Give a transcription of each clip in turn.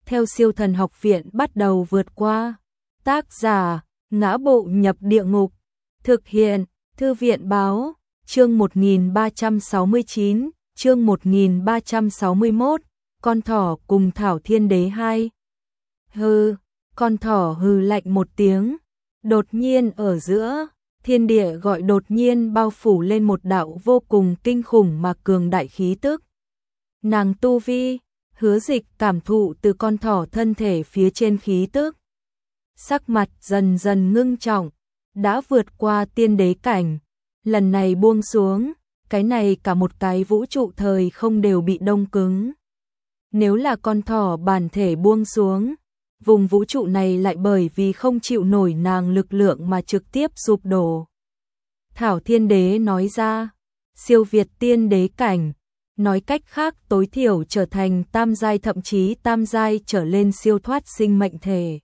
theo Siêu Thần Học Viện bắt đầu vượt qua. Tác giả: Ngã Bộ Nhập Địa Ngục. Thực hiện: Thư viện báo. Chương 1369, chương 1361, con thỏ cùng Thảo Thiên Đế 2. Hừ, con thỏ hừ lạnh một tiếng, đột nhiên ở giữa, thiên địa gọi đột nhiên bao phủ lên một đạo vô cùng kinh khủng mà cường đại khí tức. Nàng tu vi, Hứa Dịch cảm thụ từ con thỏ thân thể phía trên khí tức. Sắc mặt dần dần ngưng trọng, đã vượt qua tiên đế cảnh. Lần này buông xuống, cái này cả một cái vũ trụ thời không đều bị đông cứng. Nếu là con thỏ bản thể buông xuống, vùng vũ trụ này lại bởi vì không chịu nổi nàng lực lượng mà trực tiếp sụp đổ. Thảo Thiên Đế nói ra, siêu việt tiên đế cảnh, nói cách khác tối thiểu trở thành tam giai thậm chí tam giai trở lên siêu thoát sinh mệnh thể.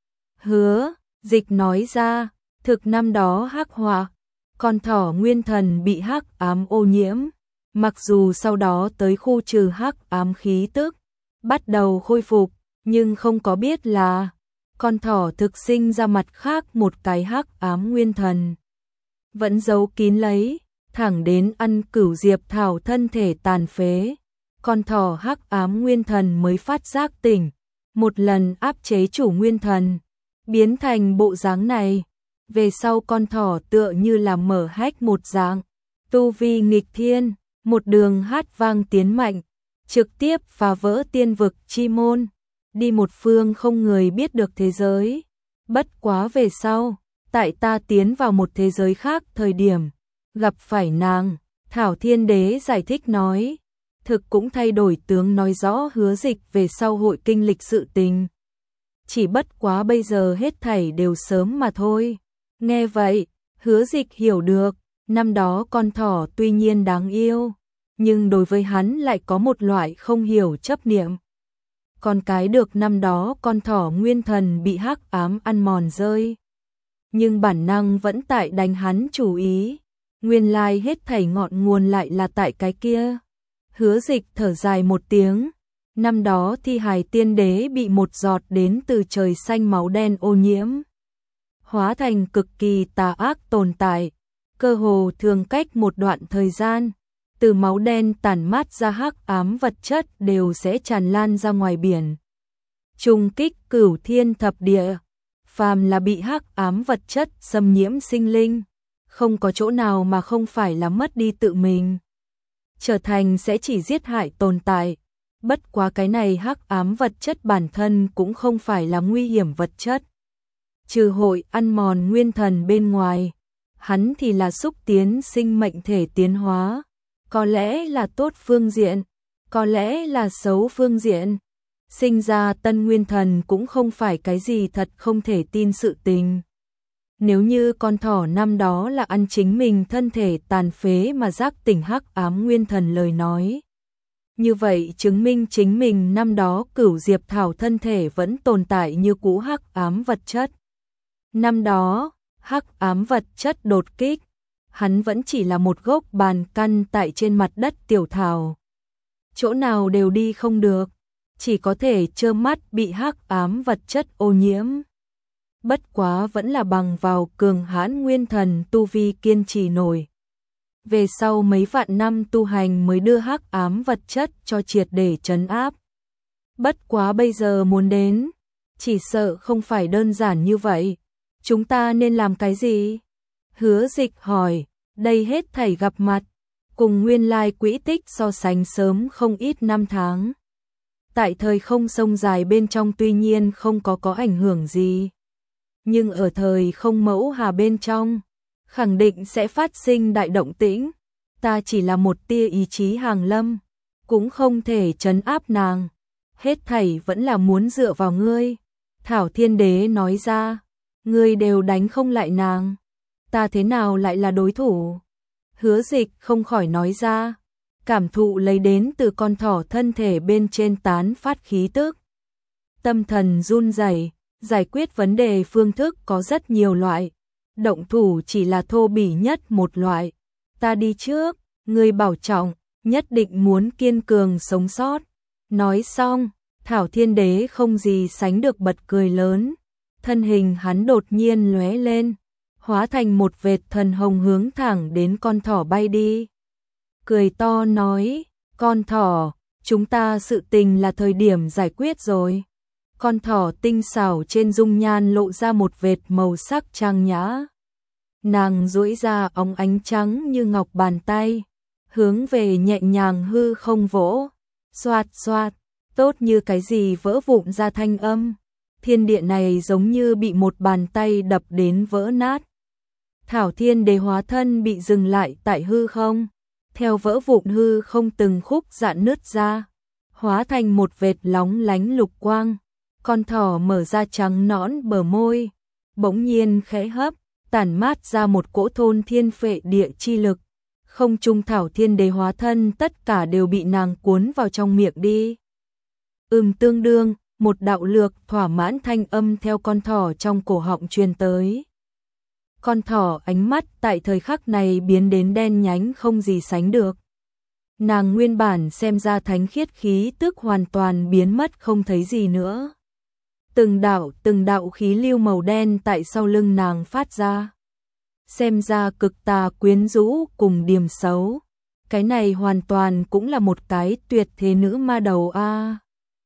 Hứa Dịch nói ra, thực năm đó hắc hỏa, con thỏ nguyên thần bị hắc ám ô nhiễm, mặc dù sau đó tới khu trừ hắc ám khí tức, bắt đầu khôi phục, nhưng không có biết là con thỏ thực sinh ra mặt khác một cái hắc ám nguyên thần. Vẫn giấu kín lấy, thẳng đến ăn Cửu Diệp Thảo thân thể tàn phế, con thỏ hắc ám nguyên thần mới phát giác tỉnh, một lần áp chế chủ nguyên thần, biến thành bộ dáng này. Về sau con thỏ tựa như là mở hách một dạng, tu vi nghịch thiên, một đường hát vang tiến mạnh, trực tiếp phá vỡ tiên vực chi môn, đi một phương không người biết được thế giới. Bất quá về sau, tại ta tiến vào một thế giới khác thời điểm, gặp phải nàng, Thảo Thiên Đế giải thích nói, thực cũng thay đổi tướng nói rõ Hứa Dịch về sau hội kinh lịch sự tình. Chỉ bất quá bây giờ hết thảy đều sớm mà thôi. Nghe vậy, Hứa Dịch hiểu được, năm đó con thỏ tuy nhiên đáng yêu, nhưng đối với hắn lại có một loại không hiểu chấp niệm. Con cái được năm đó con thỏ nguyên thần bị hắc ám ăn mòn rơi, nhưng bản năng vẫn tại đánh hắn chủ ý, nguyên lai hết thảy ngọn nguồn lại là tại cái kia. Hứa Dịch thở dài một tiếng, năm đó thi hài tiên đế bị một giọt đến từ trời xanh máu đen ô nhiễm, hóa thành cực kỳ tà ác tồn tại, cơ hồ thường cách một đoạn thời gian, từ máu đen tản mát ra hắc ám vật chất đều sẽ tràn lan ra ngoài biển, trùng kích cửu thiên thập địa. Phàm là bị hắc ám vật chất xâm nhiễm sinh linh, không có chỗ nào mà không phải là mất đi tự mình, trở thành sẽ chỉ giết hại tồn tại. Bất quá cái này hắc ám vật chất bản thân cũng không phải là nguy hiểm vật chất, trừ hội ăn mòn nguyên thần bên ngoài, hắn thì là xúc tiến sinh mệnh thể tiến hóa, có lẽ là tốt phương diện, có lẽ là xấu phương diện. Sinh ra tân nguyên thần cũng không phải cái gì thật không thể tin sự tình. Nếu như con thỏ năm đó là ăn chính mình thân thể tàn phế mà giác tỉnh hắc ám nguyên thần lời nói, như vậy chứng minh chính mình năm đó Cửu Diệp Thảo thân thể vẫn tồn tại như cũ hắc ám vật chất. Năm đó, hắc ám vật chất đột kích, hắn vẫn chỉ là một gốc bàn căn tại trên mặt đất tiểu thảo, chỗ nào đều đi không được, chỉ có thể trơ mắt bị hắc ám vật chất ô nhiễm. Bất quá vẫn là bằng vào cường hãn nguyên thần tu vi kiên trì nổi. Về sau mấy vạn năm tu hành mới đưa hắc ám vật chất cho triệt để trấn áp. Bất quá bây giờ muốn đến, chỉ sợ không phải đơn giản như vậy. Chúng ta nên làm cái gì? Hứa Dịch hỏi, đây hết thảy gặp mặt, cùng nguyên lai quỹ tích so sánh sớm không ít năm tháng. Tại thời không sông dài bên trong tuy nhiên không có ảnh hưởng gì, nhưng ở thời không mẫu hà bên trong, khẳng định sẽ phát sinh đại động tĩnh. Ta chỉ là một tia ý chí hàng lâm, cũng không thể trấn áp nàng. Hết thảy vẫn là muốn dựa vào ngươi. Thảo Thiên Đế nói ra, ngươi đều đánh không lại nàng, ta thế nào lại là đối thủ? Hứa Dịch không khỏi nói ra, cảm thụ lấy đến từ con thỏ thân thể bên trên tán phát khí tức. Tâm thần run rẩy, giải quyết vấn đề phương thức có rất nhiều loại, động thủ chỉ là thô bỉ nhất một loại. Ta đi trước, ngươi bảo trọng, nhất định muốn kiên cường sống sót. Nói xong, Thảo Thiên Đế không gì sánh được bật cười lớn, thân hình hắn đột nhiên lóe lên, hóa thành một vệt thần hồng hướng thẳng đến con thỏ bay đi. Cười to nói, con thỏ, chúng ta sự tình là thời điểm giải quyết rồi. Con thỏ tinh xảo trên dung nhan lộ ra một vệt màu sắc trang nhã. Nàng duỗi ra óng ánh trắng như ngọc bàn tay, hướng về nhẹ nhàng hư không vỗ, xoạt xoạt, tốt như cái gì vỡ vụn ra thanh âm. Thiên địa này giống như bị một bàn tay đập đến vỡ nát. Thảo Thiên Đế hóa thân bị dừng lại tại hư không, theo vỡ vụn hư không từng khúc rạn nứt ra, hóa thành một vệt lóng lánh lục quang. Con thỏ mở ra trắng nõn bờ môi, bỗng nhiên khẽ hấp, tản mát ra một cỗ thôn thiên phệ địa chi lực. Không trung Thảo Thiên Đế hóa thân tất cả đều bị nàng cuốn vào trong miệng đi. Tương đương, một đạo lược thỏa mãn thanh âm theo con thỏ trong cổ họng truyền tới. Con thỏ ánh mắt tại thời khắc này biến đến đen nhánh không gì sánh được. Nàng nguyên bản xem ra thánh khiết khí tức hoàn toàn biến mất không thấy gì nữa. Từng đạo khí lưu màu đen tại sau lưng nàng phát ra. Xem ra cực tà quyến rũ cùng điềm xấu. Cái này hoàn toàn cũng là một cái tuyệt thế nữ ma đầu a.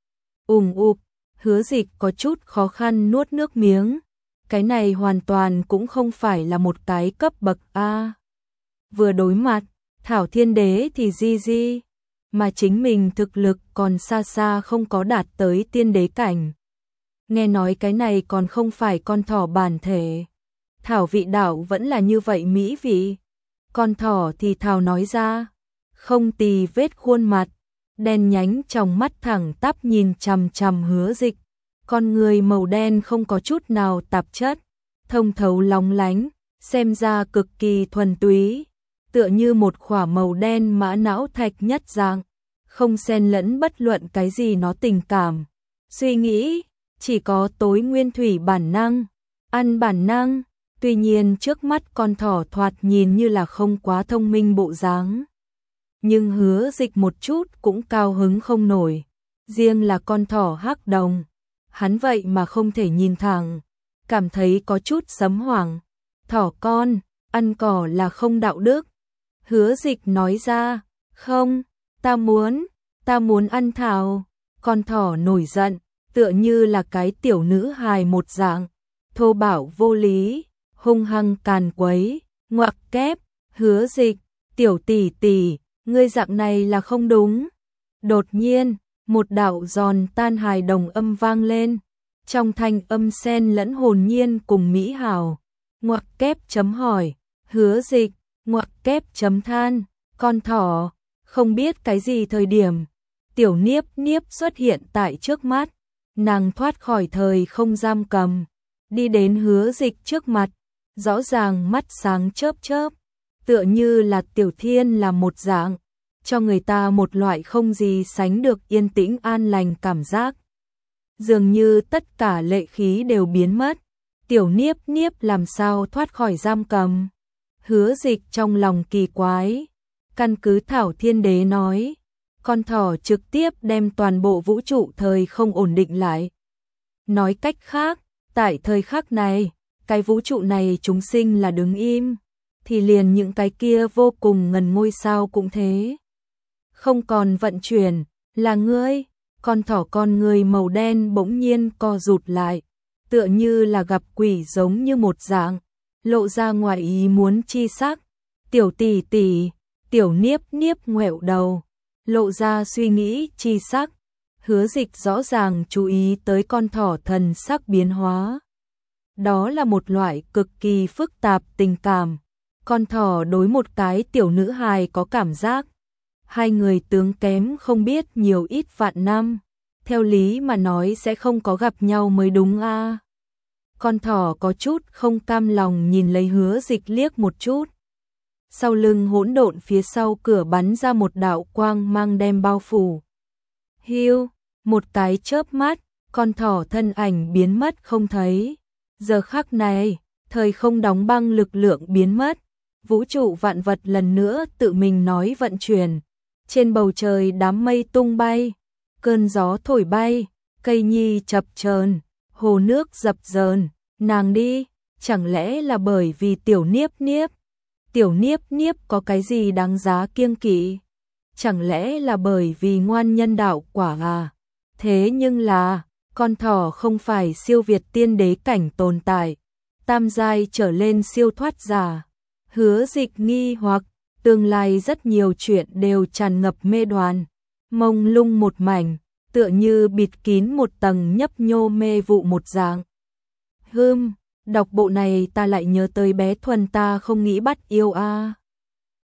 Hứa Dịch có chút khó khăn nuốt nước miếng. Cái này hoàn toàn cũng không phải là một cái cấp bậc a. Vừa đối mặt, Thảo Thiên Đế thì di, mà chính mình thực lực còn xa xa không có đạt tới tiên đế cảnh. Nghe nói cái này còn không phải con thỏ bản thể. Thảo vị đạo vẫn là như vậy mỹ vị. Con thỏ thì thào nói ra, không tì vết khuôn mặt, đen nhánh trong mắt thẳng tắp nhìn chằm chằm Hứa Dịch. Con người màu đen không có chút nào tạp chất, thông thấu lóng lánh, xem ra cực kỳ thuần túy, tựa như một khỏa màu đen mã não thạch nhất dạng, không xen lẫn bất luận cái gì nó tình cảm, suy nghĩ, chỉ có tối nguyên thủy bản năng, ăn bản năng. Tuy nhiên trước mắt con thỏ thoạt nhìn như là không quá thông minh bộ dáng. Nhưng Hứa Dịch một chút cũng cao hứng không nổi. Riêng là con thỏ hắc đồng, hắn vậy mà không thể nhìn thẳng, cảm thấy có chút sấm hoảng. Thỏ con, ăn cỏ là không đạo đức. Hứa Dịch nói ra, không, ta muốn ăn thảo. Con thỏ nổi giận, tựa như là cái tiểu nữ hài một dạng, thô bạo vô lý, hung hăng càn quấy, ngoặc kép. Hứa Dịch, tiểu tỷ tỷ, ngươi dạng này là không đúng. Đột nhiên, một đạo giòn tan hài đồng âm vang lên, trong thanh âm xen lẫn hồn nhiên cùng mỹ hảo. Ngoặc kép chấm hỏi, Hứa Dịch, ngoặc kép chấm than, con thỏ, không biết cái gì thời điểm, tiểu Niếp Niếp xuất hiện tại trước mắt, nàng thoát khỏi thời không giam cầm, đi đến Hứa Dịch trước mặt, rõ ràng mắt sáng chớp chớp, tựa như là tiểu thiên là một dạng, cho người ta một loại không gì sánh được yên tĩnh an lành cảm giác. Dường như tất cả lệ khí đều biến mất, tiểu Niếp Niếp làm sao thoát khỏi giam cầm. Hứa Dịch trong lòng kỳ quái, căn cứ Thảo Thiên Đế nói, con thỏ trực tiếp đem toàn bộ vũ trụ thời không ổn định lại. Nói cách khác, tại thời khắc này, cái vũ trụ này chúng sinh là đứng im, thì liền những cái kia vô cùng ngần ngôi sao cũng thế. Không còn vận chuyển, là ngươi. Con thỏ con người màu đen bỗng nhiên co rụt lại, tựa như là gặp quỷ giống như một dạng, lộ ra ngoài ý muốn chi sắc. Tiểu tỷ tỷ, tiểu Niếp Niếp ngoẹo đầu, lộ ra suy nghĩ chi sắc. Hứa Dịch rõ ràng chú ý tới con thỏ thần sắc biến hóa. Đó là một loại cực kỳ phức tạp tình cảm. Con thỏ đối một cái tiểu nữ hài có cảm giác. Hai người tướng kém không biết nhiều ít vạn năm. Theo lý mà nói sẽ không có gặp nhau mới đúng a. Con thỏ có chút không cam lòng nhìn lấy Hứa Dịch liếc một chút. Sau lưng hỗn độn phía sau cửa bắn ra một đạo quang mang đem bao phủ. Hiu, một cái chớp mắt, con thỏ thân ảnh biến mất không thấy. Giờ khắc này, thời không đóng băng lực lượng biến mất. Vũ trụ vạn vật lần nữa tự mình nói vận chuyển. Trên bầu trời đám mây tung bay, cơn gió thổi bay, cây nhi chập chờn, hồ nước dập dờn, nàng đi, chẳng lẽ là bởi vì tiểu niếp niếp? Tiểu niếp niếp có cái gì đáng giá kiêng kỵ? Chẳng lẽ là bởi vì ngoan nhân đạo quả à? Thế nhưng là, con thỏ không phải siêu việt tiên đế cảnh tồn tại, tam giai trở lên siêu thoát giả. Hứa Dịch nghi hoặc, tương lai rất nhiều chuyện đều tràn ngập mê đoán, mông lung một mảnh, tựa như bịt kín một tầng nhấp nhô mê vụ một dạng. Đọc bộ này ta lại nhớ tới bé Thuần ta không nghĩ bắt yêu a.